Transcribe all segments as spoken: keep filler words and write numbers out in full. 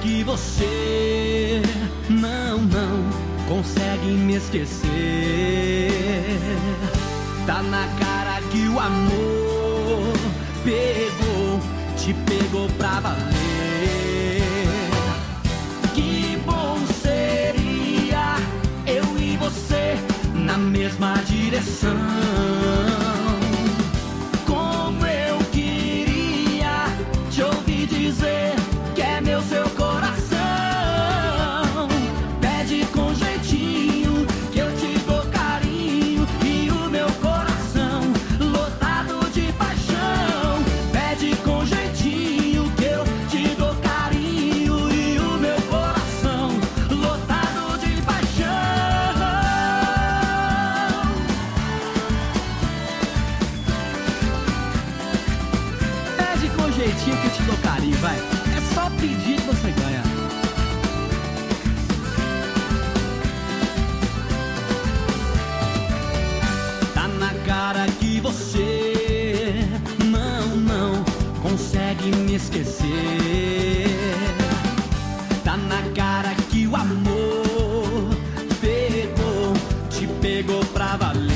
que você não, não consegue me esquecer. Tá na cara que o amor pegou, te pegou pra valer. Que bom seria eu e você na mesma direção. Como eu queria te ouvir dizer que é meu seu coração. Pede com jeitinho que eu te dou carinho e o meu coração lotado de paixão. Pede com jeitinho que eu te dou carinho e o meu coração lotado de paixão. Pede com jeitinho que eu te dou carinho, vai. É só pedir que você ganha. Tá na cara que você não, não consegue me esquecer. Tá na cara que o amor pegou, te pegou pra valer.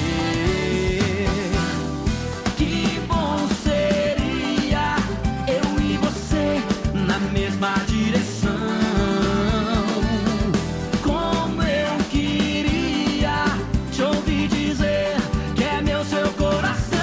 Que bom seria eu e você na mesma direção. Como eu queria te ouvir dizer que é meu seu coração.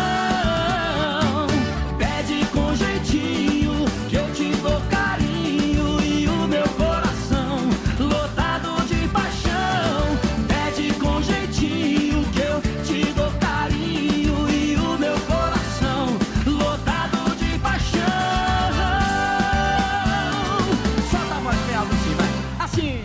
Pede com jeitinho que eu te dou carinho e o meu coração lotado de paixão. Pede com jeitinho que eu te dou carinho e o meu coração lotado de paixão. Solta a voz bem alto assim, vai. Assim.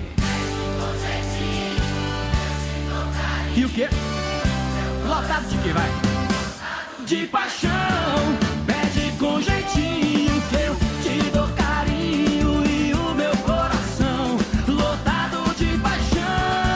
E o quê? Lotado de quê, vai? De paixão. Pede com jeitinho que eu te dou carinho e o meu coração lotado de paixão.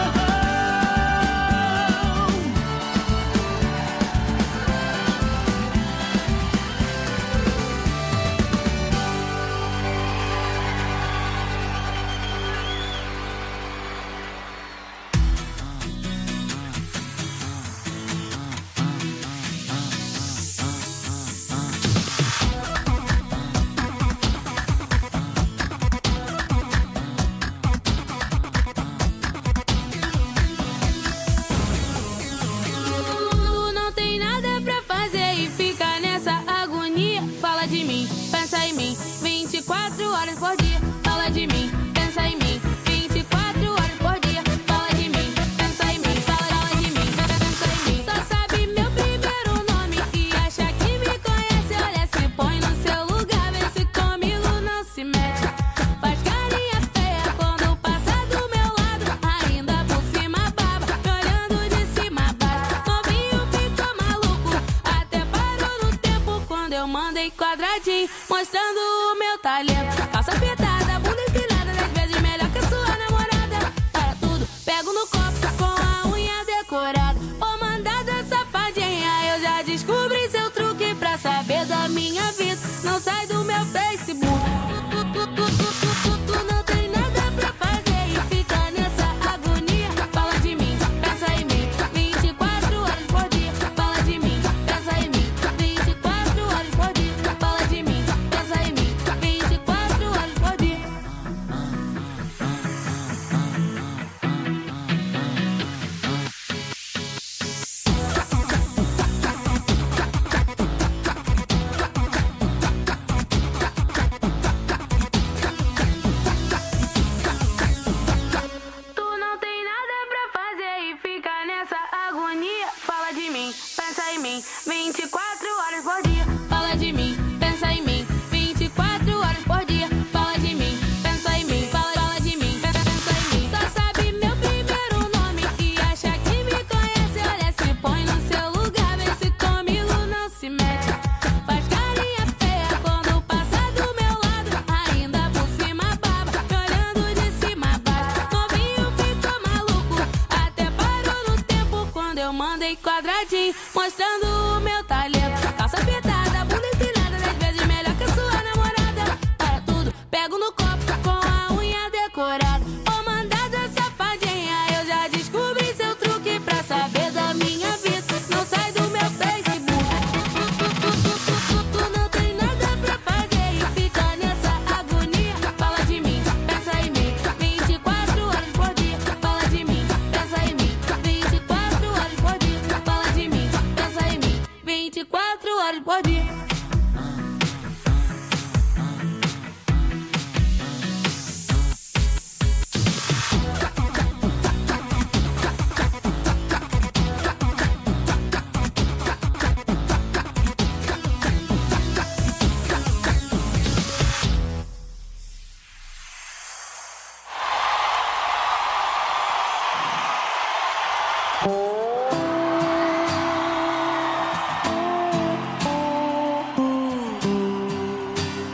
Tu não tem nada pra fazer e fica nessa agonia. Fala de mim, pensa em mim, vinte e quatro horas por dia. Fala de mim, pensa em mim, vinte e quatro horas por dia. Fala de mim, pensa em mim, fala, fala de mim, pensa em mim. Só sabe meu primeiro nome e acha que me conhece. Olha, se põe no seu lugar, vê se comigo não se mete. Faz carinha feia quando passa do meu lado, ainda por cima baba, me olhando de cima a baixo. Novinho ficou maluco, até parou no tempo quando eu mandei quadradinho, mostrando o meu talento. Calça apertada, bunda empinada, dez vezes melhor que a sua namorada. Para tudo, pego no copo com a unha decorada. Ô mandada safadinha, eu já descobri seu truque pra saber da minha vida. Não sai do meu Facebook. Tu, tu, tu, tu, tu, tu, tu não tem nada pra fazer e fica nessa agonia. Fala de mim, pensa em mim, vinte e quatro horas por dia. Fala de mim, pensa em mim, vinte e quatro horas por dia. Fala de mim, pensa em mim, vinte e quatro horas por dia.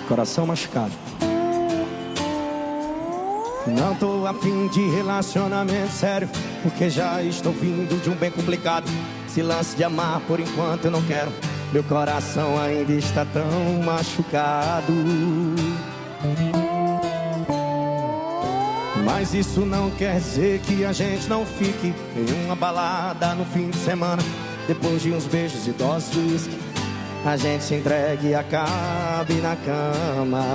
coração machucado. Não tô a fim de relacionamento sério, porque já estou vindo de um bem complicado. Esse lance de amar por enquanto eu não quero. Meu coração ainda está tão machucado. Mas isso não quer dizer que a gente não fique em uma balada no fim de semana. Depois de uns beijos e doses de uísque, a gente se entregue e acabe na cama.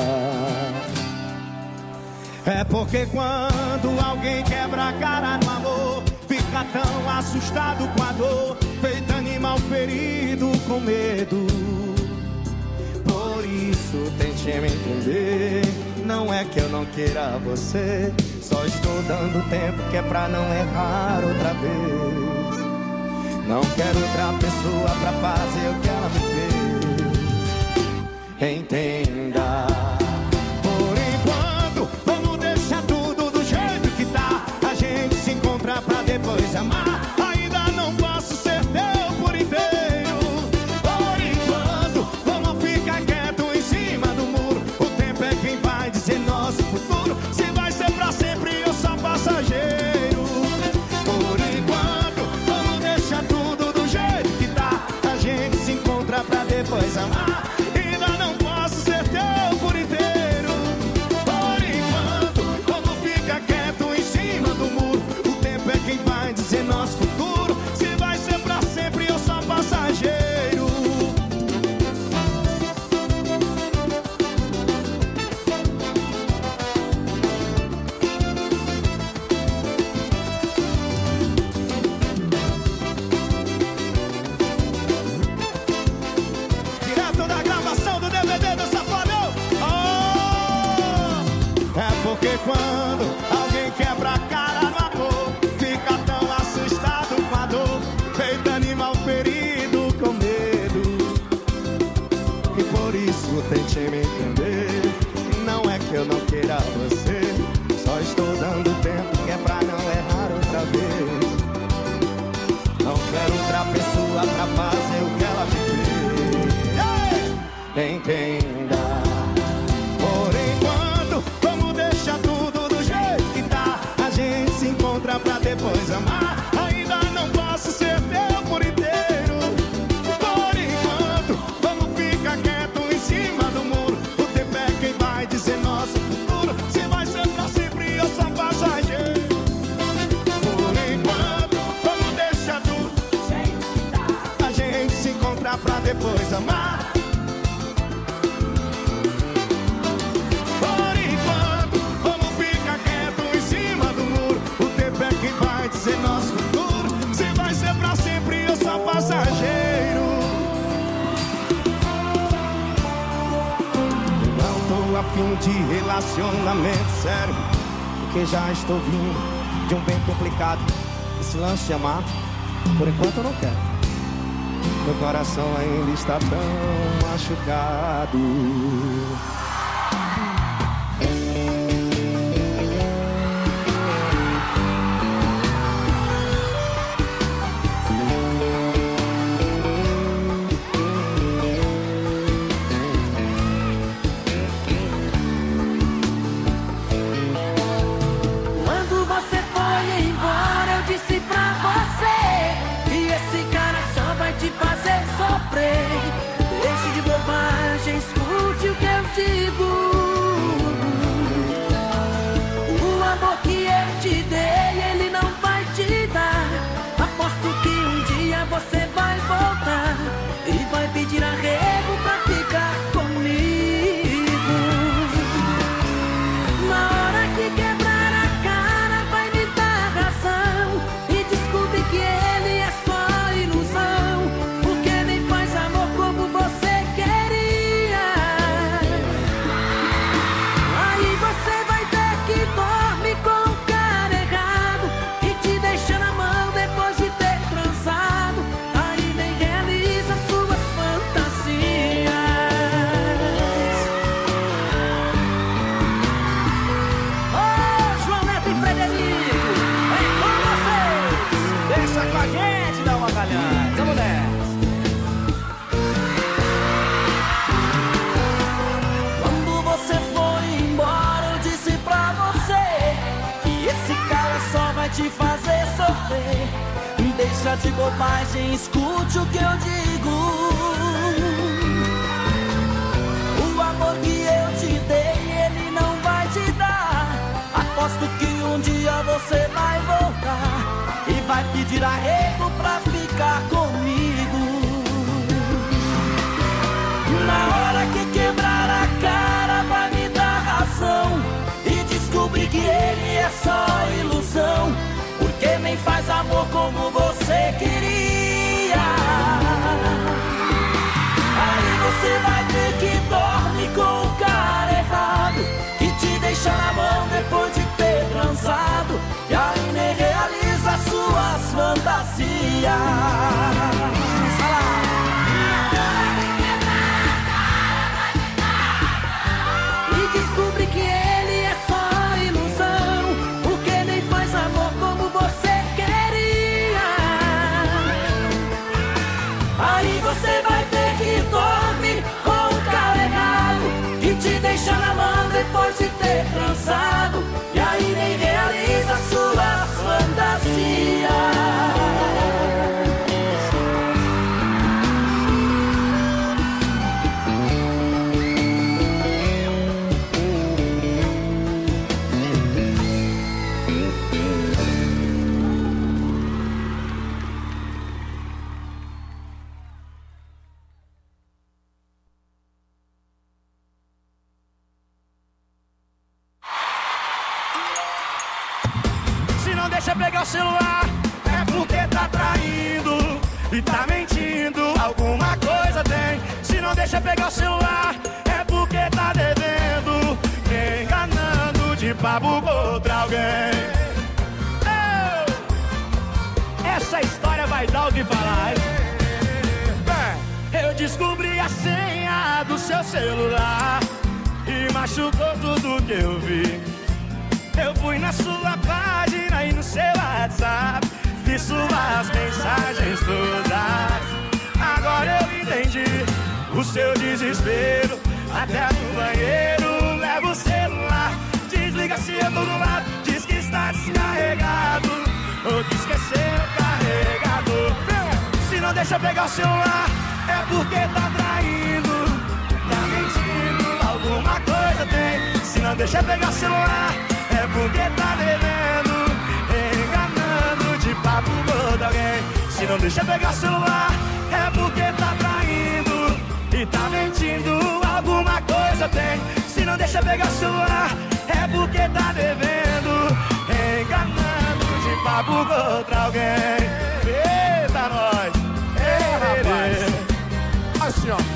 É porque quando alguém quebra a cara no amor, fica tão assustado com a dor, feito animal ferido com medo. Por isso tente me entender, não é que eu não queira você, só estou dando tempo que é pra não errar outra vez. Não quero outra pessoa pra fazer o que ela me fez. Entenda. Por enquanto, vamos deixar tudo do jeito que tá. A gente se encontra pra depois amar. Ainda não posso ser teu por inteiro. Por enquanto, vamos ficar quieto em cima do muro. O tempo é quem vai dizer nosso futuro. Se vai ser pra sempre ou só passageiro. Por enquanto, vamos deixar tudo do jeito que tá. A gente se encontra pra depois amar. Ainda não posso ser teu por inteiro. Por enquanto, vamos ficar quieto em cima do muro. O tempo é quem vai dizer nosso futuro. Se vai ser pra sempre ou só passageiro. Direto da gravação do D V D do Safadão. Oh! É porque quando alguém quebra a cara no amor, fica tão assustado com a dor, feito animal ferido com medo. E por isso tente me entender, não é que eu não queira você, só estou dando tempo que é pra não errar outra vez. Não quero outra pessoa pra fazer o que ela me fez. Entenda. Por enquanto, vamos deixar tudo do jeito que tá. A gente se encontra pra depois amar. Ainda não posso ser teu por inteiro. Por enquanto, vamos ficar quieto em cima do muro. O tempo é quem vai dizer nosso futuro. Se vai ser pra sempre ou só passageiro. Por enquanto, vamos deixar tudo do jeito que tá. A gente se encontra pra depois amar. Por enquanto, vamos ficar quieto em cima do muro. O tempo é quem vai dizer nosso futuro. Se vai ser pra sempre ou só passageiro. Não tô a fim de relacionamento sério, porque já estou vindo de um bem complicado. Esse lance de amar, por enquanto eu não quero. Meu coração ainda está tão machucado. Quando você foi embora, eu disse pra você que esse cara só vai te fazer sofrer. Deixe de bobagem, escute o que eu te te fazer sofrer. Deixa de bobagem, escute o que eu digo. O amor que eu te dei, ele não vai te dar. Aposto que um dia você vai voltar e vai pedir arrego pra ficar comigo. Na hora que quebrar a cara vai me dar razão e descobrir que ele é só ilusão, porque nem faz amor como você queria. Aí você vai ver que dorme com o cara errado, que te deixa na mão depois de ter transado, e aí nem realiza suas fantasias. E descobre que ele é só ilusão, porque nem faz amor como você queria. Aí você vai ver que dorme com o cara errado, que te deixa na mão depois de ter transado, e aí nem realiza suas fantasias. Deixa pegar o celular, é porque tá traindo e tá mentindo, alguma coisa tem. Se não deixa pegar o celular, é porque tá devendo, enganando de papo com outra alguém. Oh! Essa história vai dar o que falar, hein? Eu descobri a senha do seu celular e machucou tudo que eu vi. Eu fui na sua página e no seu WhatsApp, vi suas mensagens todas. Agora eu entendi o seu desespero. Até no banheiro leva o celular, desliga se eu tô do lado, diz que está descarregado, ou que esqueceu o carregador. Se não deixa pegar o celular, é porque tá traindo, tá mentindo, alguma coisa tem. Se não deixa pegar o celular, é porque tá devendo, enganando de papo com alguém. Se não deixa pegar celular, é porque tá traindo e tá mentindo, alguma coisa tem. Se não deixa pegar celular, é porque tá devendo, enganando de papo com outra alguém. Eita nós, ei, rapaz, assim ó.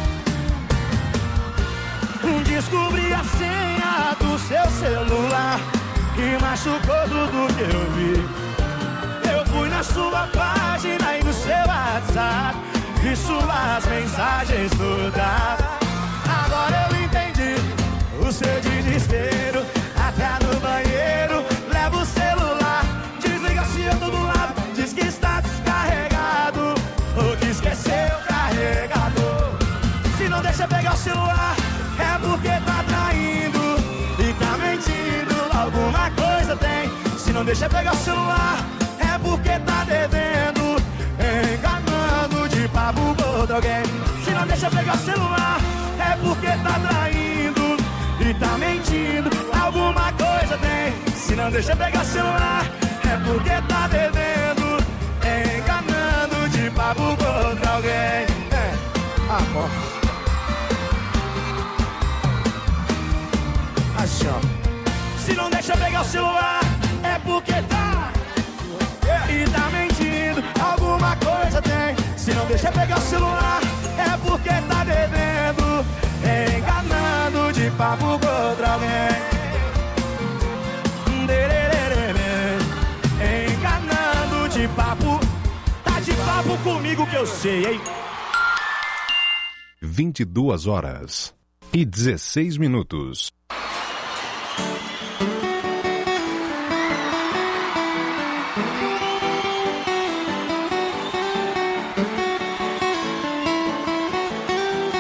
Descobri a senha do seu celular e machucou tudo que eu vi. Eu fui na sua página e no seu WhatsApp, vi suas mensagens todas. Agora eu entendi o seu desespero. Até no banheiro leva o celular, desliga se eu tô do lado, diz que está descarregado, ou que esqueceu o carregador. Se não deixa pegar o celular, é porque tá traindo e tá mentindo, alguma coisa tem. Se não deixa pegar o celular, é porque tá devendo, enganando de papo com outra alguém. Se não deixa pegar o celular, é porque tá traindo e tá mentindo, alguma coisa tem. Se não deixa pegar o celular, é porque tá devendo, enganando de papo com outra alguém. É, ah, ó. Assim, ó. Se não deixa pegar o celular, é porque tá e tá mentindo, alguma coisa tem. Se não deixa pegar o celular, é porque tá devendo, enganando de papo com outra alguém. Enganando de papo, tá de papo comigo que eu sei, hein? vinte e duas horas e dezesseis minutos.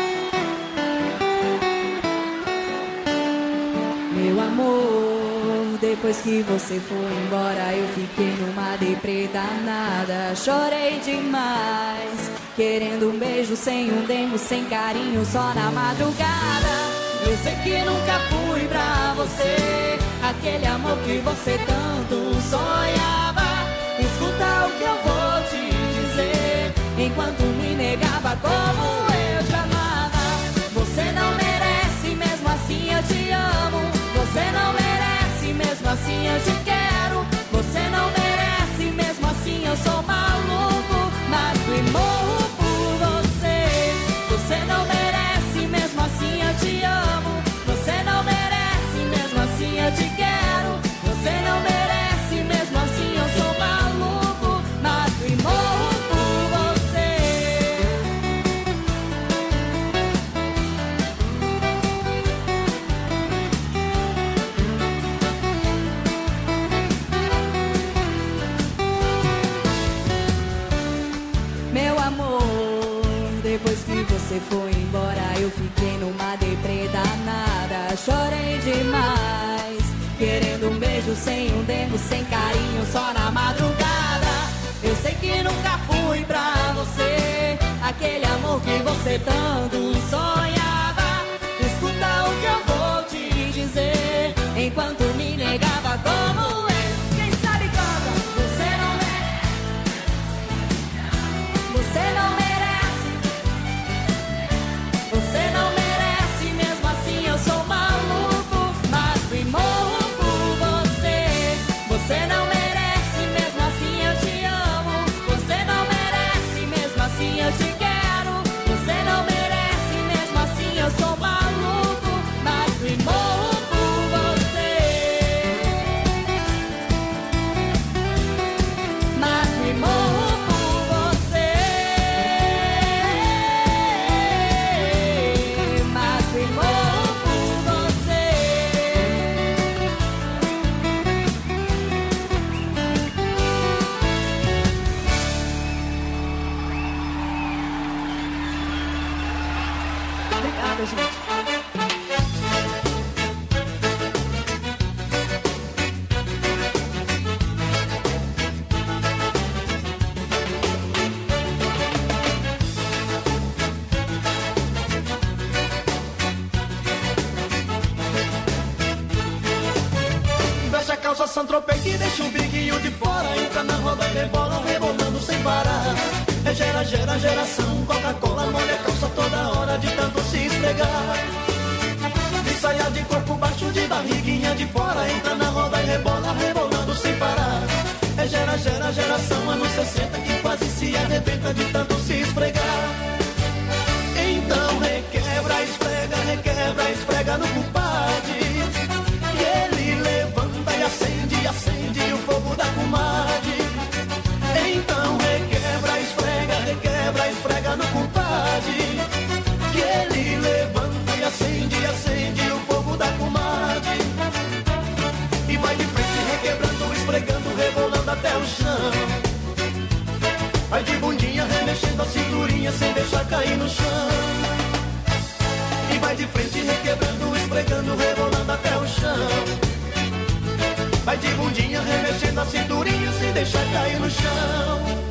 Meu amor, depois que você foi embora, eu fiquei numa deprê danada. Chorei demais, querendo um beijo sem um demo, sem carinho, só na madrugada. Eu sei que nunca fui pra você aquele amor que você tanto sonhava. Escuta o que eu vou te dizer, enquanto me negava como eu te amava. Você não merece, mesmo assim eu te amo. Você não merece, mesmo assim eu te quero. Você não merece, mesmo assim eu sou maluco, mato e morro por você. Você não merece, mesmo assim eu te amo. Você não merece, mesmo assim eu te quero. Você não merece, mesmo assim eu sou maluco, mato e morro por você. Meu amor, depois que você foi embora, eu fiquei numa deprê danada. Chorei demais, querendo um beijo sem um demo, sem carinho, só na madrugada. Eu sei que nunca fui pra você aquele amor que você tanto sonhava. Escuta o que eu vou te dizer, enquanto me negava como eu. Quem sabe canta. Você não merece. Você não merece. Você não merece, mesmo assim eu sou maluco, mato e morro por você. Você não merece, mesmo assim eu te amo. Você não merece, mesmo assim eu te quero. Você não merece, mesmo assim eu sou maluco, mato e morro por você. Mato e morro por você. Mato e morro por você. Obrigada, gente. Veste a calça Saint-Tropez que deixa um biguinho de fora. Entra na roda e rebola, rebolando sem parar. É gera, gera, geração. Coca-Cola molha a calça toda hora de tanto se esfregar. De saia de corpo baixo, de barriguinha de fora. Entra na roda e rebola, rebolando sem parar. É gera, gera, geração. Anos sessenta que quase se arrebenta de tanto se esfregar. Então requebra, esfrega, requebra, esfrega no compadre. Que ele levanta e acende, acende o fogo da comadre. Então requebra, esfrega, requebra, esfrega no compadre. Que ele levanta e acende, acende o fogo da comadre. E vai de frente requebrando, esfregando, rebolando até o chão. Vai de bundinha remexendo a cinturinha sem deixar cair no chão. E vai de frente requebrando, esfregando, rebolando até o chão. Vai de bundinha remexendo a cinturinha sem deixar cair no chão.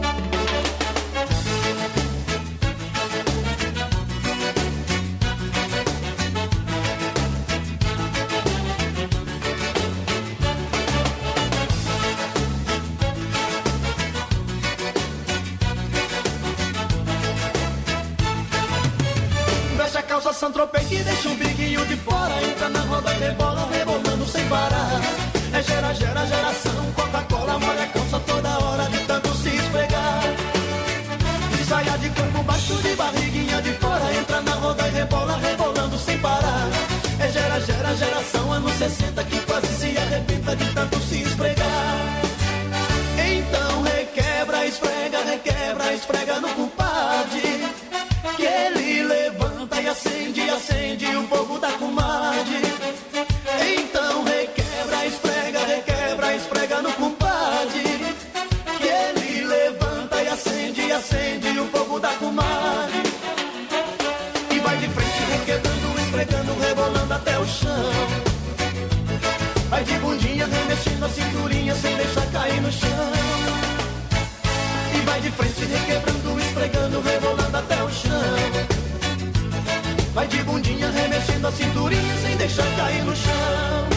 Veste a calça Saint-Tropez que deixa um biguinho de fora. Entra na roda e rebola, rebolando sem parar. É gera, gera, geração. Coca-Cola molha a calça toda hora de tanto se esfregar. De saia de corpo baixo, de barriguinha de fora. Entra na roda e rebola, rebolando sem parar. É gera, gera, geração. Anos sessenta que quase se arrebenta de tanto se esfregar. Então requebra, esfrega, requebra, esfrega no compadre. Que ele levanta e acende, acende o fogo da comadre. Então requebra, esfrega, requebra, esfrega no compadre. Que ele levanta e acende, acende o fogo da comadre. E vai de frente requebrando, esfregando, rebolando até o chão. Vai Vai de bundinha, remexendo a cinturinha sem deixar cair no chão. E vai de frente, requebrando, esfregando, rebolando até o chão. Vai de bundinha, remexendo a cinturinha sem deixar cair no chão.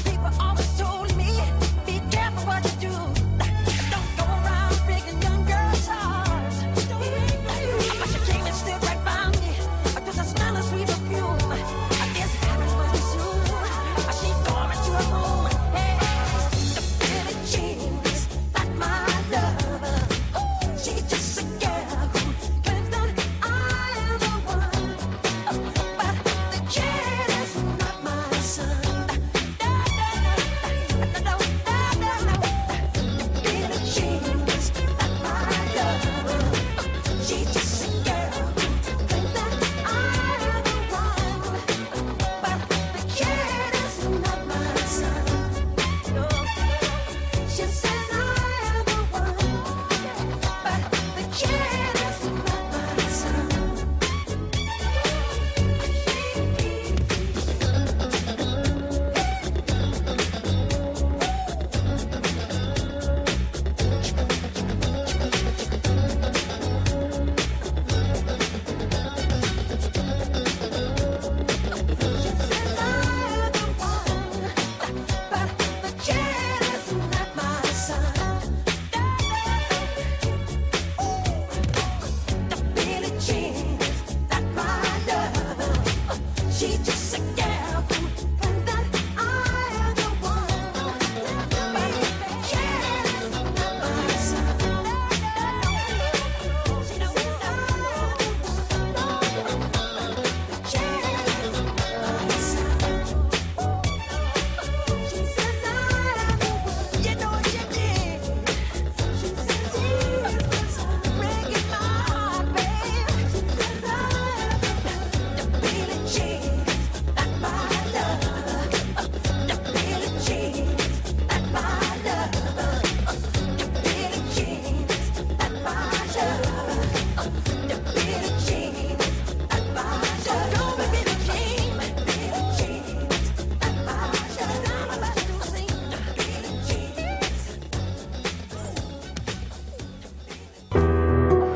Girl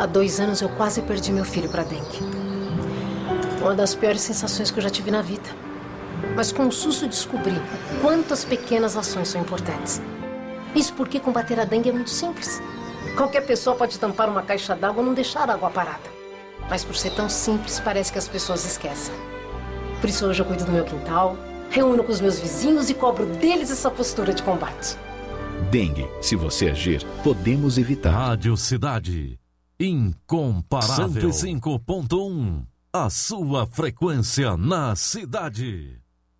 Há dois anos eu quase perdi meu filho para dengue. Uma das piores sensações que eu já tive na vida. Mas com o susto descobri quantas pequenas ações são importantes. Isso porque combater a dengue é muito simples. Qualquer pessoa pode tampar uma caixa d'água ou não deixar a água parada. Mas por ser tão simples, parece que as pessoas esquecem. Por isso hoje eu cuido do meu quintal, reúno com os meus vizinhos e cobro deles essa postura de combate. Dengue, se você agir, podemos evitar. Rádio Cidade, incomparável. cento e cinco ponto um, a sua frequência na cidade.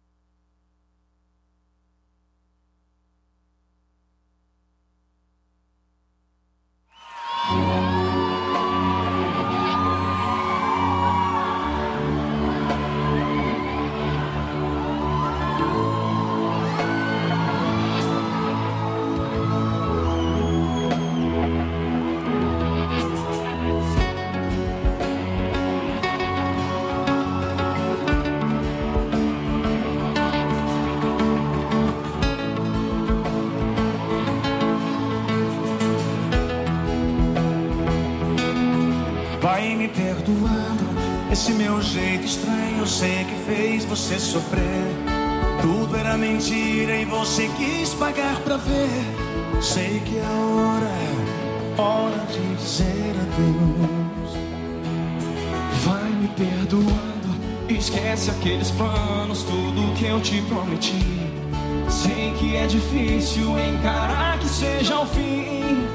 Vai me perdoando, esse meu jeito estranho eu sei que fez você sofrer. Tudo era mentira e você quis pagar pra ver. Sei que é hora, hora de dizer adeus. Vai me perdoando, esquece aqueles planos, tudo que eu te prometi. Sei que é difícil encarar que seja o fim,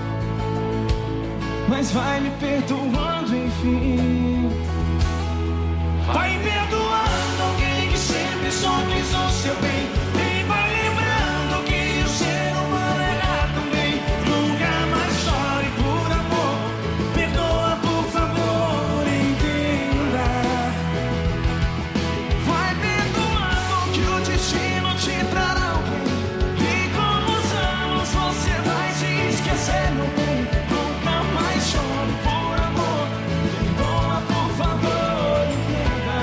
mas vai me perdoando, enfim. Vai perdoando alguém que sempre só quis o seu bem. E vai lembrando que o ser humano erra também. Nunca mais chore por amor. Perdoa, por favor, entenda. Vai perdoando que o destino te trará alguém. E com os anos você vai se esquecer, meu bem. Chore por amor, perdoa, por favor, entenda.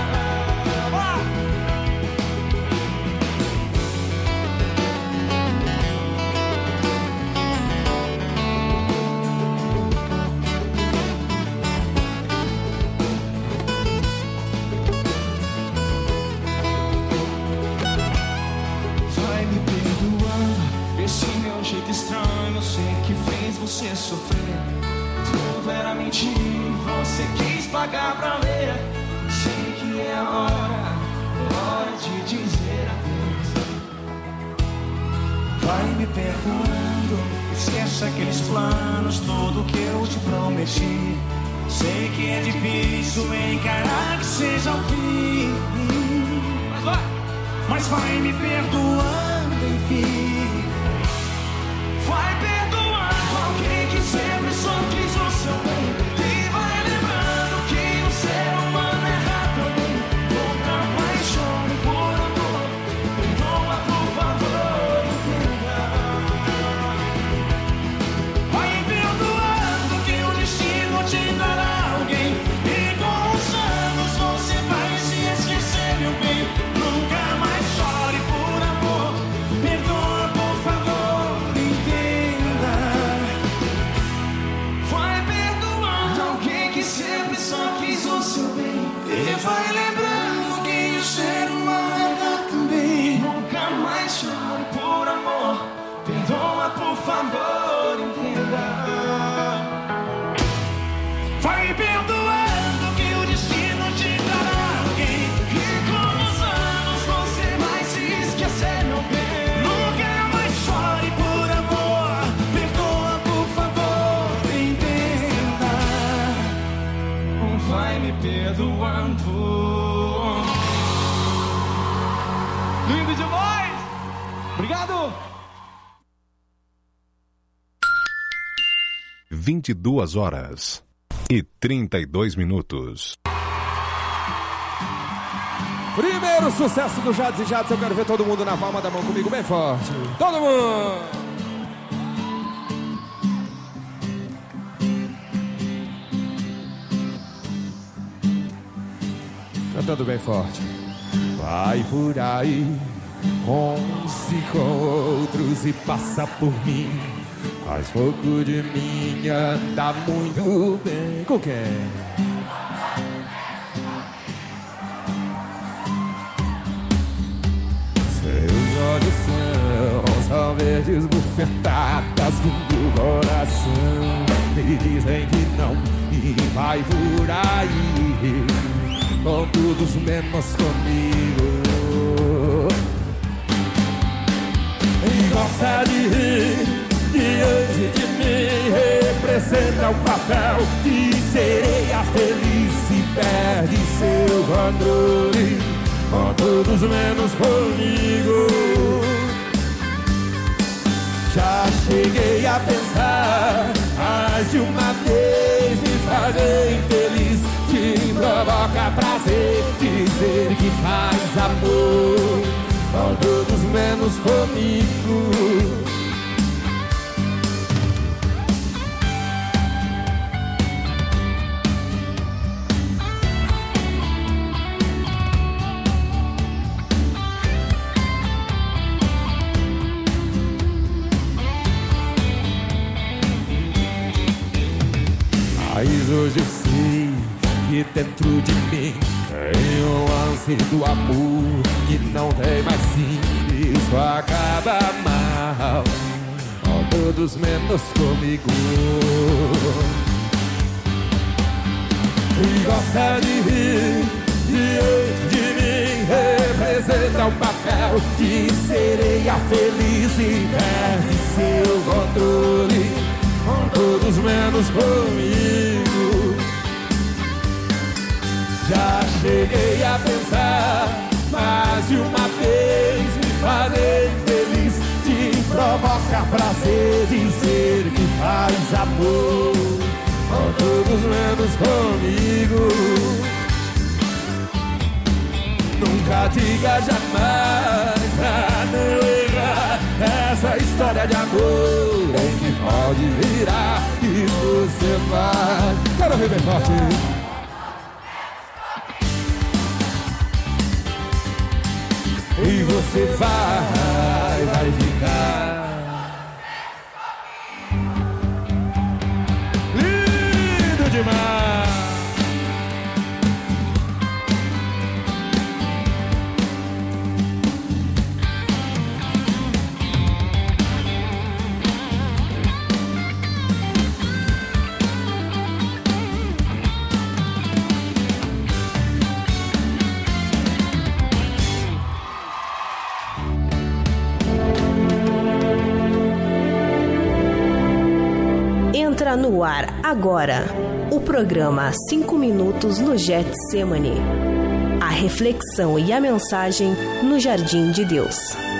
Vai me perdoando, esse meu jeito estranho eu sei que fez você sofrer. Tudo era mentira, você quis pagar pra ver. Sei que é hora, hora de dizer adeus. Vai me perdoando, esquece aqueles planos, tudo que eu te prometi. Sei que é difícil encarar que seja o fim, mas vai, mas vai me perdoando, enfim. Vai perdoando alguém que sempre só quis o seu bem. E vai lembrando que o ser humano erra também. Nunca mais chore por amor. Perdoa, por favor, entenda. Vai perdoando que o destino te dará alguém. E com os anos você vai se esquecer, meu bem. Nunca mais chore por amor. Perdoa, por favor, entenda. Vai perdoando alguém que sempre só quis o seu bem. E vai lembrando que o ser humano erra também. Nunca mais chore por amor. Perdoa, por favor, entenda. Vai perdoando que o destino te dará alguém. E com os anos você vai se esquecer, meu bem. Nunca mais chore por amor. Perdoa, por favor, entenda. Vai me perdoando. Lindo demais! Obrigado! vinte e duas horas e trinta e dois minutos. Primeiro sucesso do Jades e Jades, eu quero ver todo mundo na palma da mão comigo bem forte. Todo mundo! Cantando bem forte. Vai por aí, com uns e com outros e passa por mim. faz pouco de mim anda muito bem. Com quem? Seus olhos são, são verdes bufetadas do coração. Me dizem que não e vai por aí, com todos menos comigo. E gosta de rir diante de mim, representa o papel de sereia feliz e perde seu controle, com todos menos comigo. Já cheguei a pensar mais de uma vez me fazer infeliz, te provoca prazer dizer que faz amor, com todos menos comigo. Mas hoje eu sei que dentro de mim tem um ânsia do amor que não tem mais fim. Isso acaba mal, com todos menos comigo. E gosta de rir diante de mim, representa um papel de sereia feliz e perde seu controle, com todos menos comigo. Já cheguei a pensar mais de uma vez me fazer feliz, te provoca prazer dizer que faz amor, com todos menos comigo. Nunca diga jamais pra não errar, essa história de amor em que pode virar e você vai. Quero ouvir bem forte. E você vai, vai ficar lindo demais. Entra no ar agora o programa cinco minutos no Getsemane. A reflexão e a mensagem no Jardim de Deus.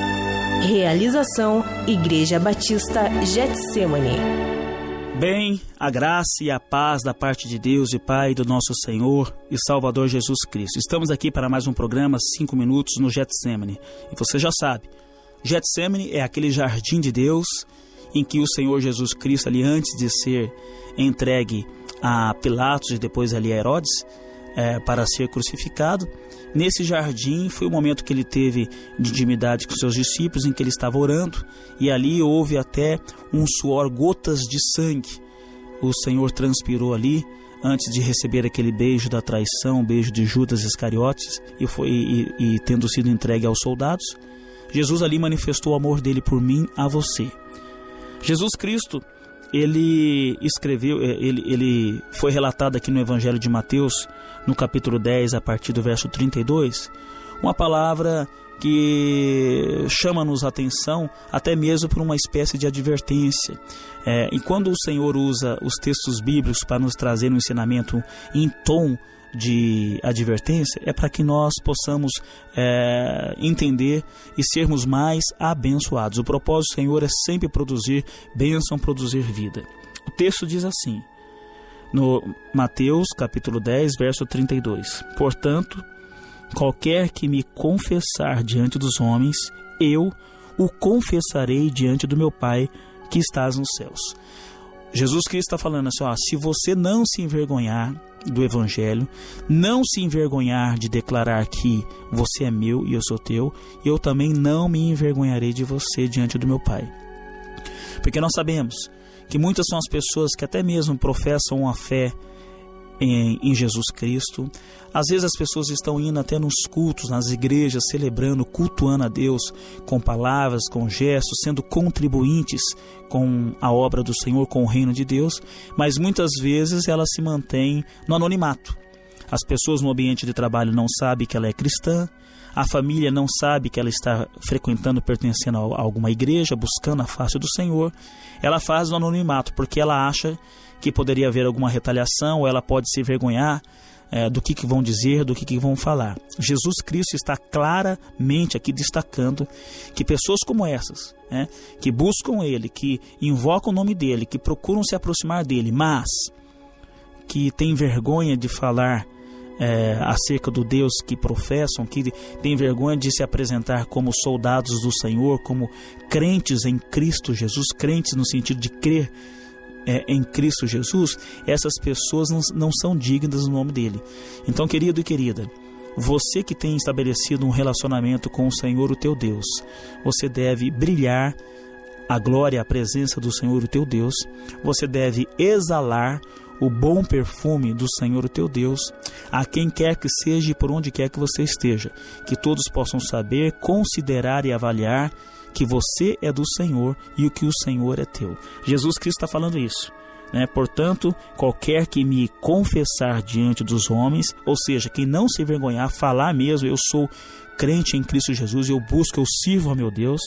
Realização Igreja Batista Getsemane. Bem, a graça e a paz da parte de Deus e Pai do nosso Senhor e Salvador Jesus Cristo. Estamos aqui para mais um programa cinco minutos no Getsemane. E você já sabe, Getsemane é aquele jardim de Deus em que o Senhor Jesus Cristo, ali antes de ser entregue a Pilatos e depois ali a Herodes, é, para ser crucificado, nesse jardim foi o momento que ele teve de intimidade com seus discípulos, em que ele estava orando, e ali houve até um suor, gotas de sangue. O Senhor transpirou ali, antes de receber aquele beijo da traição, o beijo de Judas Iscariotes, e, foi, e, e tendo sido entregue aos soldados, Jesus ali manifestou o amor dele por mim, a você. Jesus Cristo, ele escreveu, ele, ele foi relatado aqui no Evangelho de Mateus, no capítulo dez, a partir do verso trinta e dois, uma palavra que chama-nos a atenção até mesmo por uma espécie de advertência. É, e quando o Senhor usa os textos bíblicos para nos trazer um ensinamento em tom de advertência, é para que nós possamos é, entender e sermos mais abençoados. O propósito do Senhor é sempre produzir bênção, produzir vida. O texto diz assim, no Mateus capítulo dez, verso trinta e dois: Portanto, qualquer que me confessar diante dos homens, eu o confessarei diante do meu Pai que estás nos céus. Jesus Cristo está falando assim, ó, se você não se envergonhar do Evangelho, não se envergonhar de declarar que você é meu e eu sou teu, eu também não me envergonharei de você diante do meu Pai. Porque nós sabemos que muitas são as pessoas que até mesmo professam uma fé em, em Jesus Cristo. Às vezes as pessoas estão indo até nos cultos, nas igrejas, celebrando, cultuando a Deus com palavras, com gestos, sendo contribuintes com a obra do Senhor, com o reino de Deus, mas muitas vezes ela se mantém no anonimato. As pessoas no ambiente de trabalho não sabem que ela é cristã, a família não sabe que ela está frequentando, pertencendo a alguma igreja, buscando a face do Senhor. Ela faz no anonimato porque ela acha que poderia haver alguma retaliação, ou ela pode se envergonhar é, do que, que vão dizer, do que, que vão falar. Jesus Cristo está claramente aqui destacando que pessoas como essas, né, que buscam Ele, que invocam o nome dEle, que procuram se aproximar dEle, mas que têm vergonha de falar É, acerca do Deus que professam, que tem vergonha de se apresentar como soldados do Senhor, como crentes em Cristo Jesus, crentes no sentido de crer é, em Cristo Jesus, essas pessoas não, não são dignas do nome dele. Então, querido e querida, você que tem estabelecido um relacionamento com o Senhor, o teu Deus, você deve brilhar a glória, a presença do Senhor, o teu Deus, você deve exalar o bom perfume do Senhor, o teu Deus, a quem quer que seja e por onde quer que você esteja, que todos possam saber, considerar e avaliar que você é do Senhor e o que o Senhor é teu. Jesus Cristo está falando isso, né? Portanto, qualquer que me confessar diante dos homens, ou seja, quem não se envergonhar, falar mesmo, eu sou crente em Cristo Jesus, eu busco, eu sirvo ao meu Deus,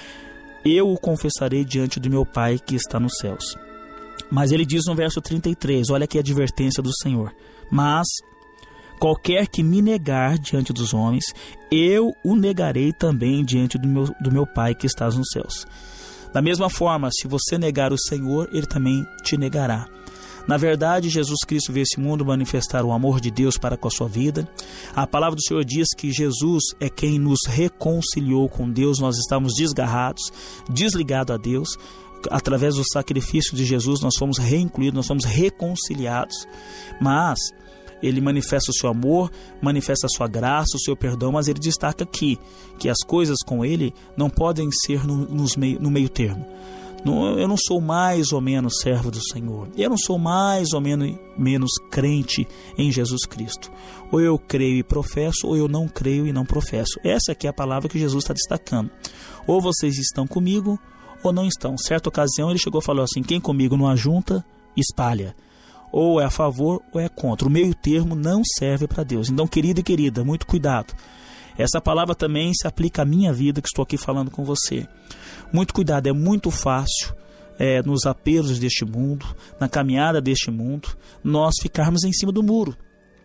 eu o confessarei diante do meu Pai que está nos céus. Mas ele diz no verso trinta e três, olha aqui a advertência do Senhor: mas qualquer que me negar diante dos homens, eu o negarei também diante do meu, do meu Pai que está nos céus. Da mesma forma, se você negar o Senhor, Ele também te negará. Na verdade, Jesus Cristo veio a esse mundo manifestar o amor de Deus para com a sua vida. A palavra do Senhor diz que Jesus é quem nos reconciliou com Deus. Nós estávamos desgarrados, desligados a Deus. Através do sacrifício de Jesus nós fomos reincluídos, nós fomos reconciliados. Mas Ele manifesta o seu amor, manifesta a sua graça, o seu perdão, mas Ele destaca aqui que as coisas com Ele não podem ser no, nos meio, no meio termo. Não, eu não sou mais ou menos servo do Senhor, eu não sou mais ou menos, menos crente em Jesus Cristo. Ou eu creio e professo, ou eu não creio e não professo. Essa aqui é a palavra que Jesus está destacando. Ou vocês estão comigo, ou não estão. Certa ocasião ele chegou e falou assim: quem comigo não ajunta, espalha. Ou é a favor ou é contra. O meio termo não serve para Deus. Então, querido e querida, muito cuidado. Essa palavra também se aplica à minha vida, que estou aqui falando com você. Muito cuidado, é muito fácil é, nos apelos deste mundo, na caminhada deste mundo, nós ficarmos em cima do muro.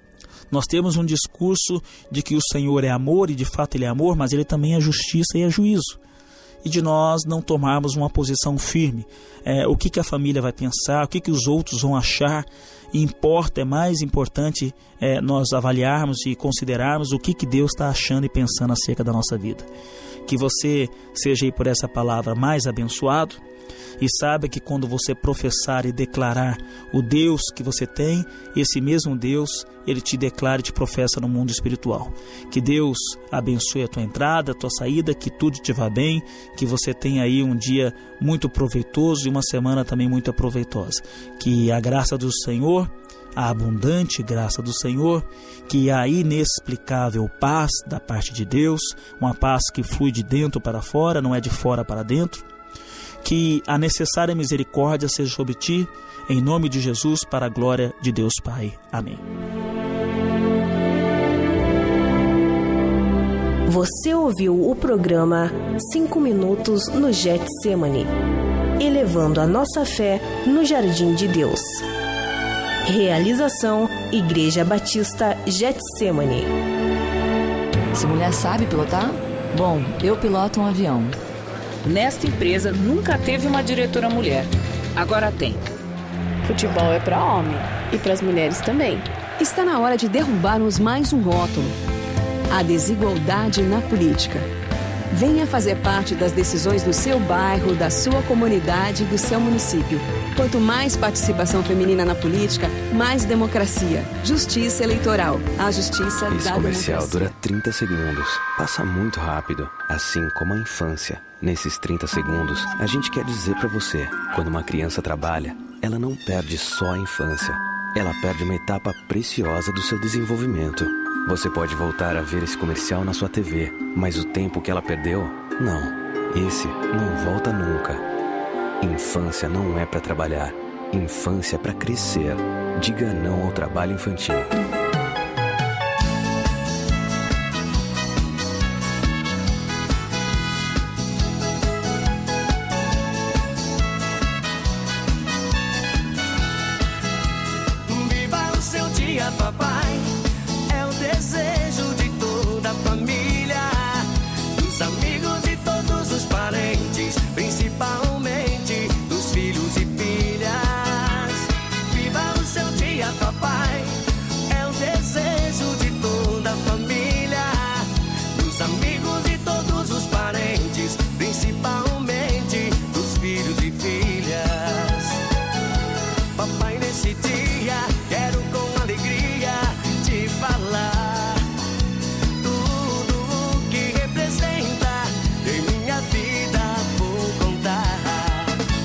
Nós temos um discurso de que o Senhor é amor, e de fato Ele é amor, mas Ele também é justiça e é juízo. E de nós não tomarmos uma posição firme. É, o que, que a família vai pensar, o que, que os outros vão achar. Importa, é mais importante é, nós avaliarmos e considerarmos o que, que Deus está achando e pensando acerca da nossa vida. Que você seja aí por essa palavra mais abençoado. E saiba que quando você professar e declarar o Deus que você tem, esse mesmo Deus, Ele te declara e te professa no mundo espiritual. Que Deus abençoe a tua entrada, a tua saída, que tudo te vá bem, que você tenha aí um dia muito proveitoso e uma semana também muito proveitosa. Que a graça do Senhor, a abundante graça do Senhor, que a inexplicável paz da parte de Deus, uma paz que flui de dentro para fora, não é de fora para dentro, que a necessária misericórdia seja sobre ti, em nome de Jesus, para a glória de Deus Pai. Amém. Você ouviu o programa cinco minutos no Getsemane, elevando a nossa fé no jardim de Deus. Realização Igreja Batista Getsemane. Essa mulher sabe pilotar? Bom, eu piloto um avião. Nesta empresa nunca teve uma diretora mulher. Agora tem. Futebol é para homem e para as mulheres também. Está na hora de derrubarmos mais um rótulo: a desigualdade na política. Venha fazer parte das decisões do seu bairro, da sua comunidade e do seu município. Quanto mais participação feminina na política, mais democracia. Justiça eleitoral. A justiça Esse da comercial democracia. dura trinta segundos. Passa muito rápido, assim como a infância. Nesses trinta segundos, a gente quer dizer pra você, quando uma criança trabalha, ela não perde só a infância. Ela perde uma etapa preciosa do seu desenvolvimento. Você pode voltar a ver esse comercial na sua T V, mas o tempo que ela perdeu, não. Esse não volta nunca. Infância não é pra trabalhar. Infância é pra crescer. Diga não ao trabalho infantil. Viva o seu dia, papai. É o desejo de toda a família, dos amigos e todos os parentes, principalmente dos filhos e filhas. Viva o seu dia, papai. É o desejo de toda a família, dos amigos e todos os parentes, principalmente dos filhos e filhas. Papai, nesse dia, quero com alegria te falar tudo o que representa em minha vida, vou contar.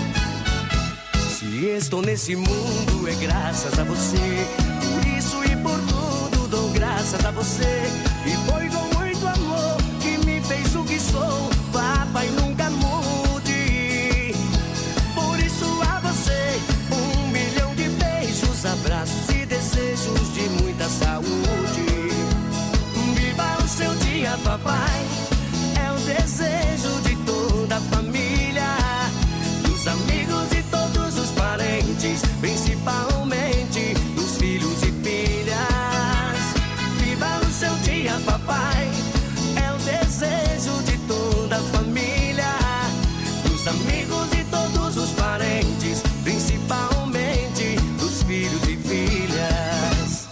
Se estou nesse mundo é graças a você, por isso e por tudo dou graças a você. E foi com muito amor que me fez o que sou, papai, nunca mude. Por isso a você, um milhão de beijos, abraços e desejos de muita saúde. Viva o seu dia, papai. É o desejo de toda a família, dos amigos e todos os parentes, principalmente dos filhos e filhas. Viva o seu dia, papai. É o desejo de toda a família, dos amigos e todos os parentes, principalmente dos filhos e filhas.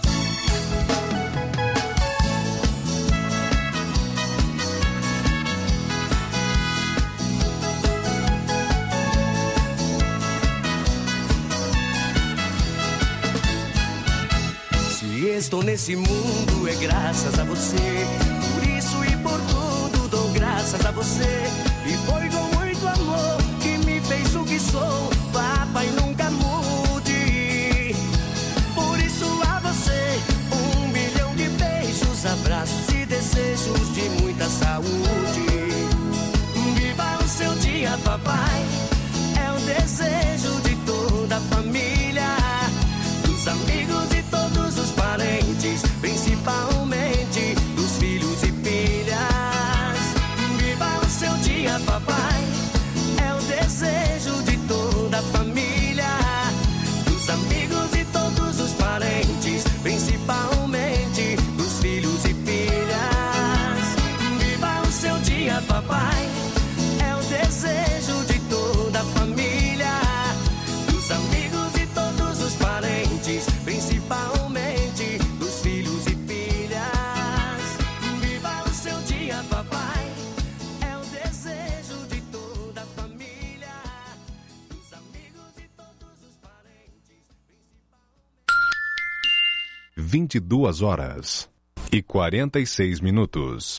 Se estou nesse mundo é graças a você, por isso e por tudo dou graças a você. E foi com muito amor que me fez o que sou, papai, nunca mude. Por isso a você, um milhão de beijos, abraços e desejos de muita saúde. Viva o seu dia, papai. É o desejo de toda a família, dos amigos e todos os parentes, principalmente dos filhos e filhas. Viva o seu dia, papai. É o desejo de toda a família, dos amigos e todos os parentes, principalmente dos filhos e filhas. Viva o seu dia, papai. É o desejo de toda a família, dos amigos e todos os parentes, principalmente dos filhos e filhas. Viva o seu dia, papai. É o desejo de toda a família, dos amigos e todos os parentes. vinte e duas horas e quarenta e seis minutos.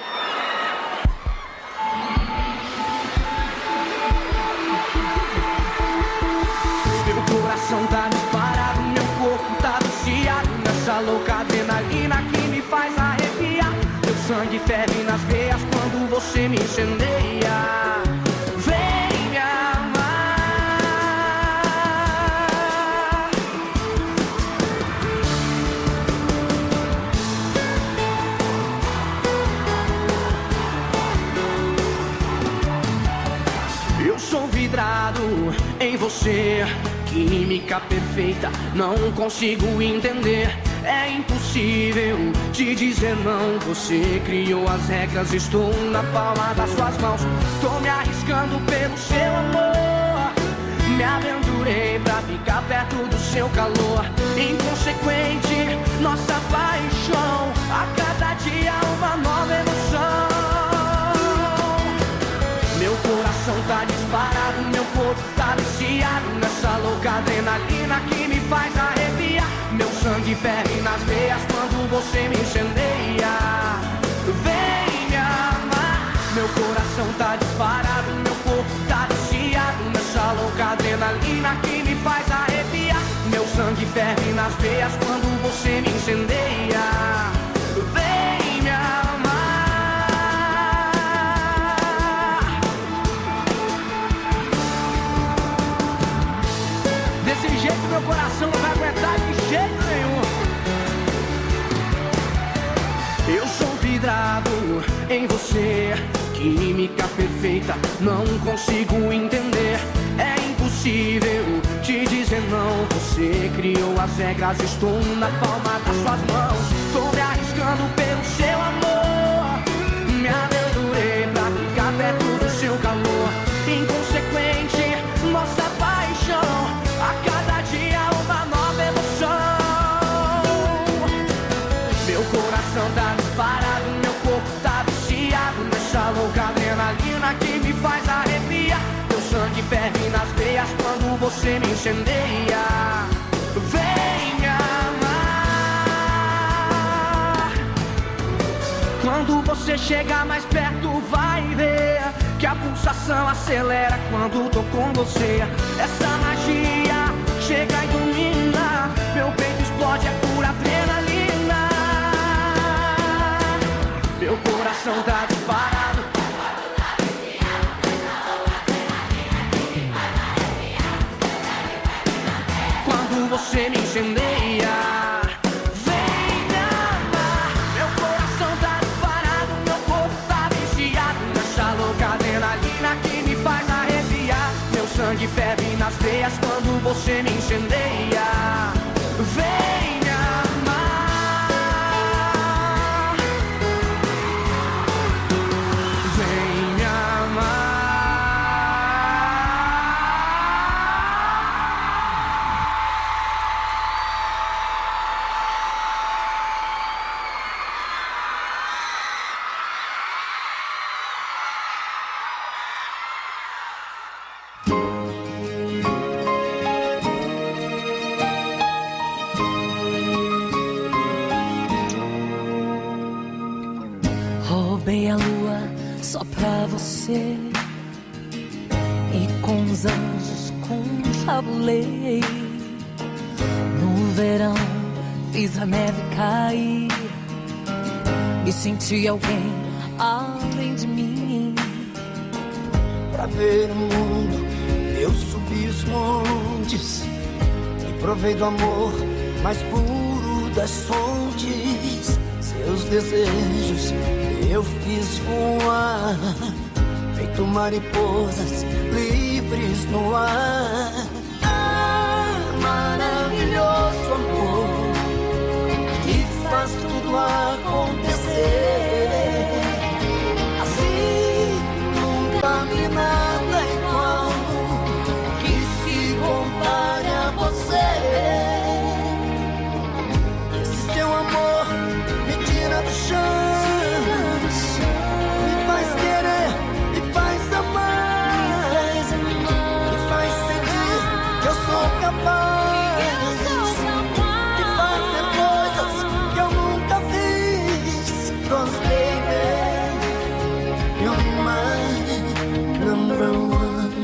Meu coração tá disparado, meu corpo tá viciado nessa louca adrenalina que me faz arrepiar. Meu sangue ferve nas veias quando você me incendeia. Vem me amar. Eu sou vidrado em você, química perfeita, não consigo entender. É impossível te dizer não. Você criou as regras, estou na palma das suas mãos. Tô me arriscando pelo seu amor, me aventurei pra ficar perto do seu calor. Inconsequente, nossa paixão, a cada dia uma nova emoção. adrenalina que me faz arrepiar. Meu sangue ferve nas veias quando você me incendeia. Vem me amar. Meu coração tá disparado, meu corpo tá viciado nessa louca adrenalina que me faz arrepiar. Meu sangue ferve nas veias quando você me incendeia. Vem me amar. Desse jeito meu coração não vai aguentar de jeito nenhum. Eu sou vidrado em você, química perfeita, não consigo entender. É impossível te dizer não. Você criou as regras, estou na palma das suas mãos. Tô me arriscando pelo seu amor. Me aventurei pra ficar perto do seu calor. Inconsequente, nossa paixão. A cada dia uma nova emoção. Meu coração tá disparado, meu corpo tá viciado nessa louca adrenalina que me faz arrepiar. Meu sangue ferve nas veias quando você me incendeia. Vem me amar. Quando você chegar mais perto vai ver que a pulsação acelera quando tô com você. Essa magia chega e domina. Meu peito explode, é pura adrenalina. Meu coração tá disparado. Quando você me incendeia. Vem me amar. Meu coração tá disparado, meu corpo tá viciado nessa louca adrenalina que me faz arrepiar. Meu sangue ferve nas veias quando você me incendeia. Vem me amar. Vem me amar. Roubei a lua só pra você e com os anjos confabulei. No verão fiz a neve cair e senti alguém além de mim. Pra ver o mundo eu subi os montes e provei do amor mais puro das fontes. Seus desejos eu fiz voar, feito mariposas livres no ar. Ah, maravilhoso amor que faz tudo acontecer. Assim nunca vi nada igual que se compare a você. Esse seu amor me tira do chão, me faz querer, me faz amar, me faz sentir que eu sou capaz de fazer coisas que eu nunca fiz. Cause baby, you're my number one.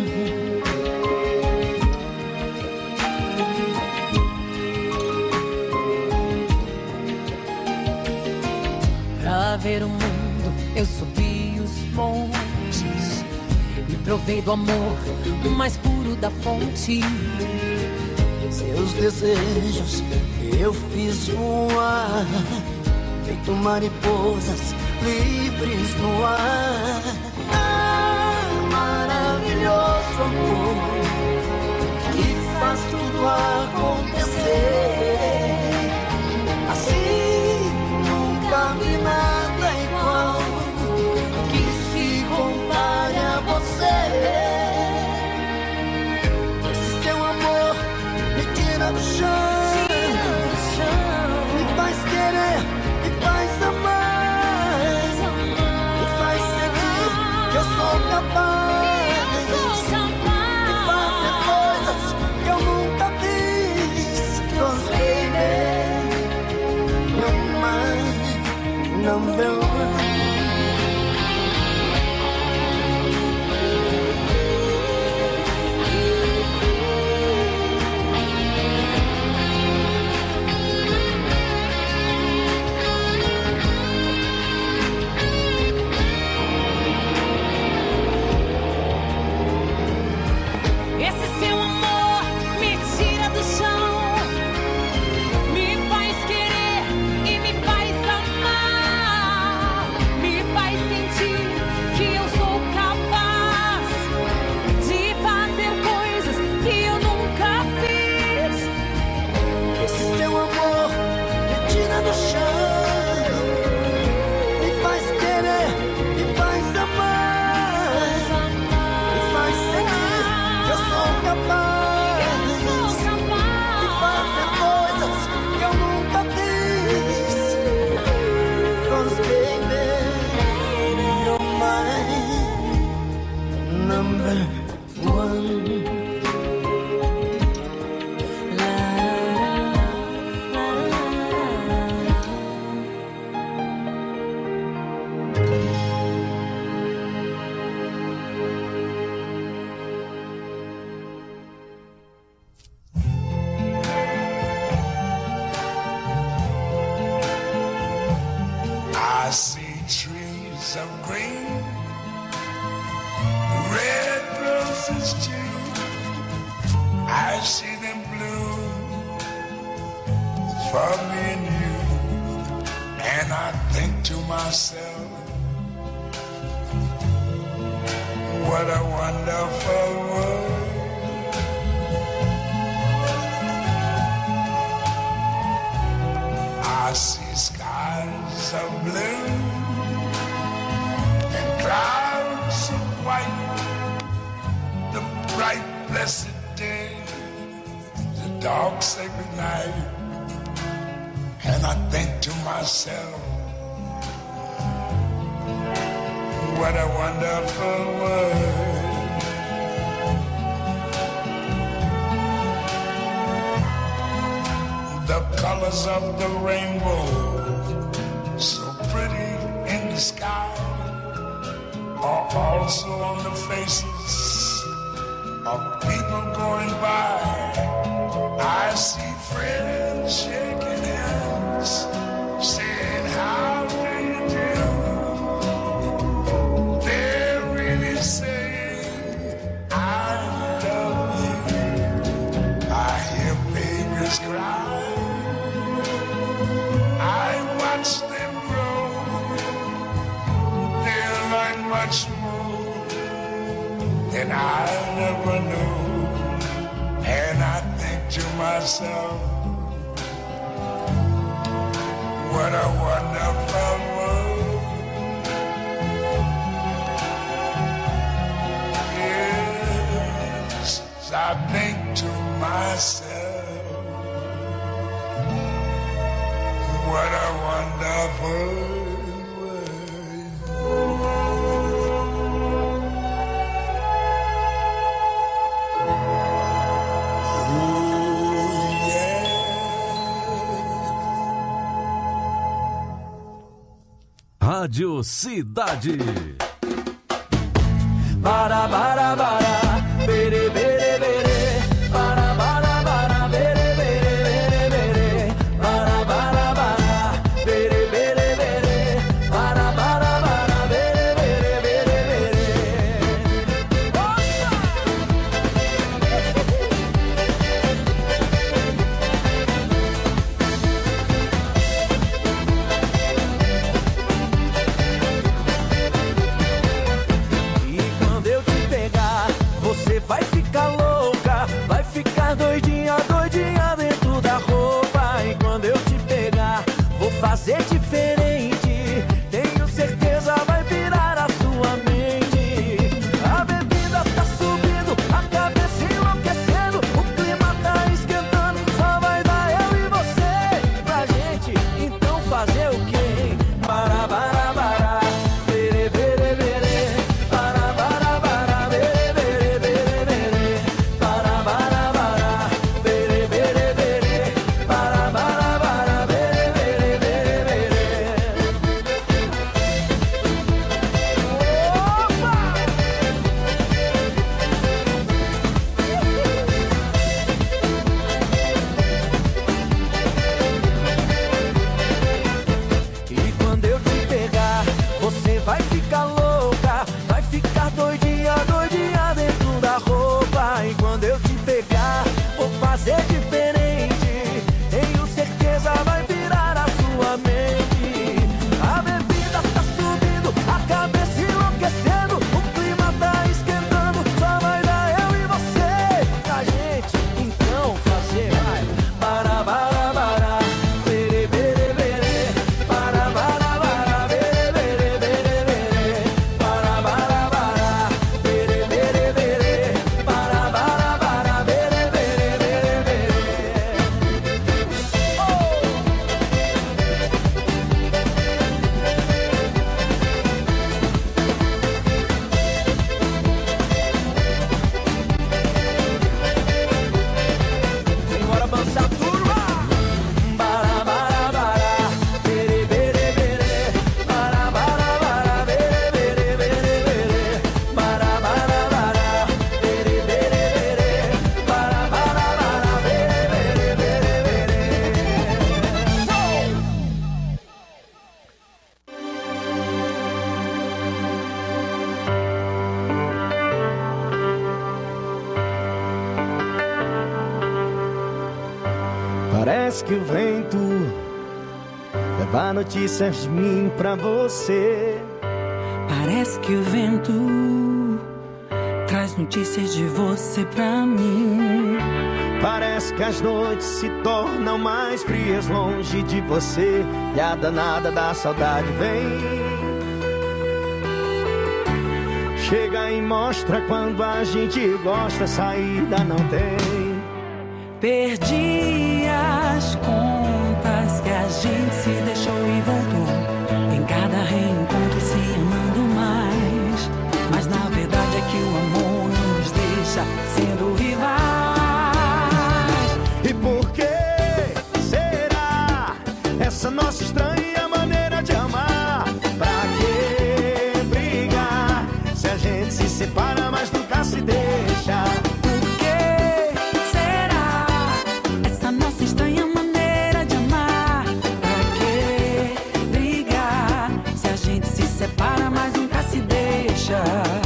Pra ver o mundo eu subi os montes e provei do amor o mais puro da fonte. Seus desejos eu fiz voar, feito mariposas livres no ar. Ah, maravilhoso amor que faz tudo acontecer. Assim nunca vi nada igual que se compare a você. Esse seu amor me tira do chão, me faz querer, me faz amar, me faz sentir que eu sou capaz de fazer coisas que eu nunca for me and you. And I think to myself, what a wonderful world. I see skies of blue and clouds of white, the bright blessed day, the dark sacred night. And I think to myself, what a wonderful world. The colors of the rainbow, so pretty in the sky, are also on the faces of people going by. I see friends shaking hands, saying how do you do. They're really saying I love you. I hear babies cry, I watch them grow. They'll learn much more than I never knew. And I think to myself, what a wonderful world. Yes, I think to myself, what a wonderful world. Rádio Cidade. Bara, bara, bara, bere, bere, bere. Bara, bara, bara, bere, bere, bere, bere. Bara, bara, bara, bere, bere, bere. Bara, bara, bara, bere, bere, bere, bere. Vai ficar louca, vai ficar doidinha, doidinha dentro da roupa. E quando eu te pegar, vou fazer diferente. Tenho certeza vai virar a sua mente. A bebida tá subindo, a cabeça enlouquecendo. O clima tá esquentando, só vai dar eu e você pra gente. Então fazer o quê? Para, para, para. Bere, bere, bere. Para, para, para. Bere, bere, bere. Bere, bere, bere. Parece que o vento leva notícias de mim pra você. Parece que o vento traz notícias de você pra mim. Parece que as noites se tornam mais frias longe de você, e a danada da saudade vem. Chega e mostra quando a gente gosta, saída não tem. Perdi as contas que a gente se deixou e voltou. Em cada reencontro se amando mais. Mas na verdade é que o amor não nos deixa sendo rivais. E por que será essa nossa estranha maneira de amar? Pra que brigar se a gente se separa, mas nunca se deixa? Separa, mas nunca se deixa.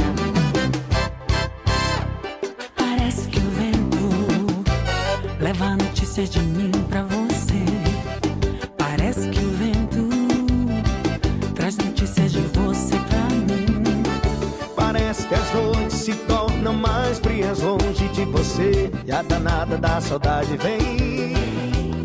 Parece que o vento leva notícias de mim pra você. Parece que o vento traz notícias de você pra mim. Parece que as noites se tornam mais frias longe de você, e a danada da saudade vem.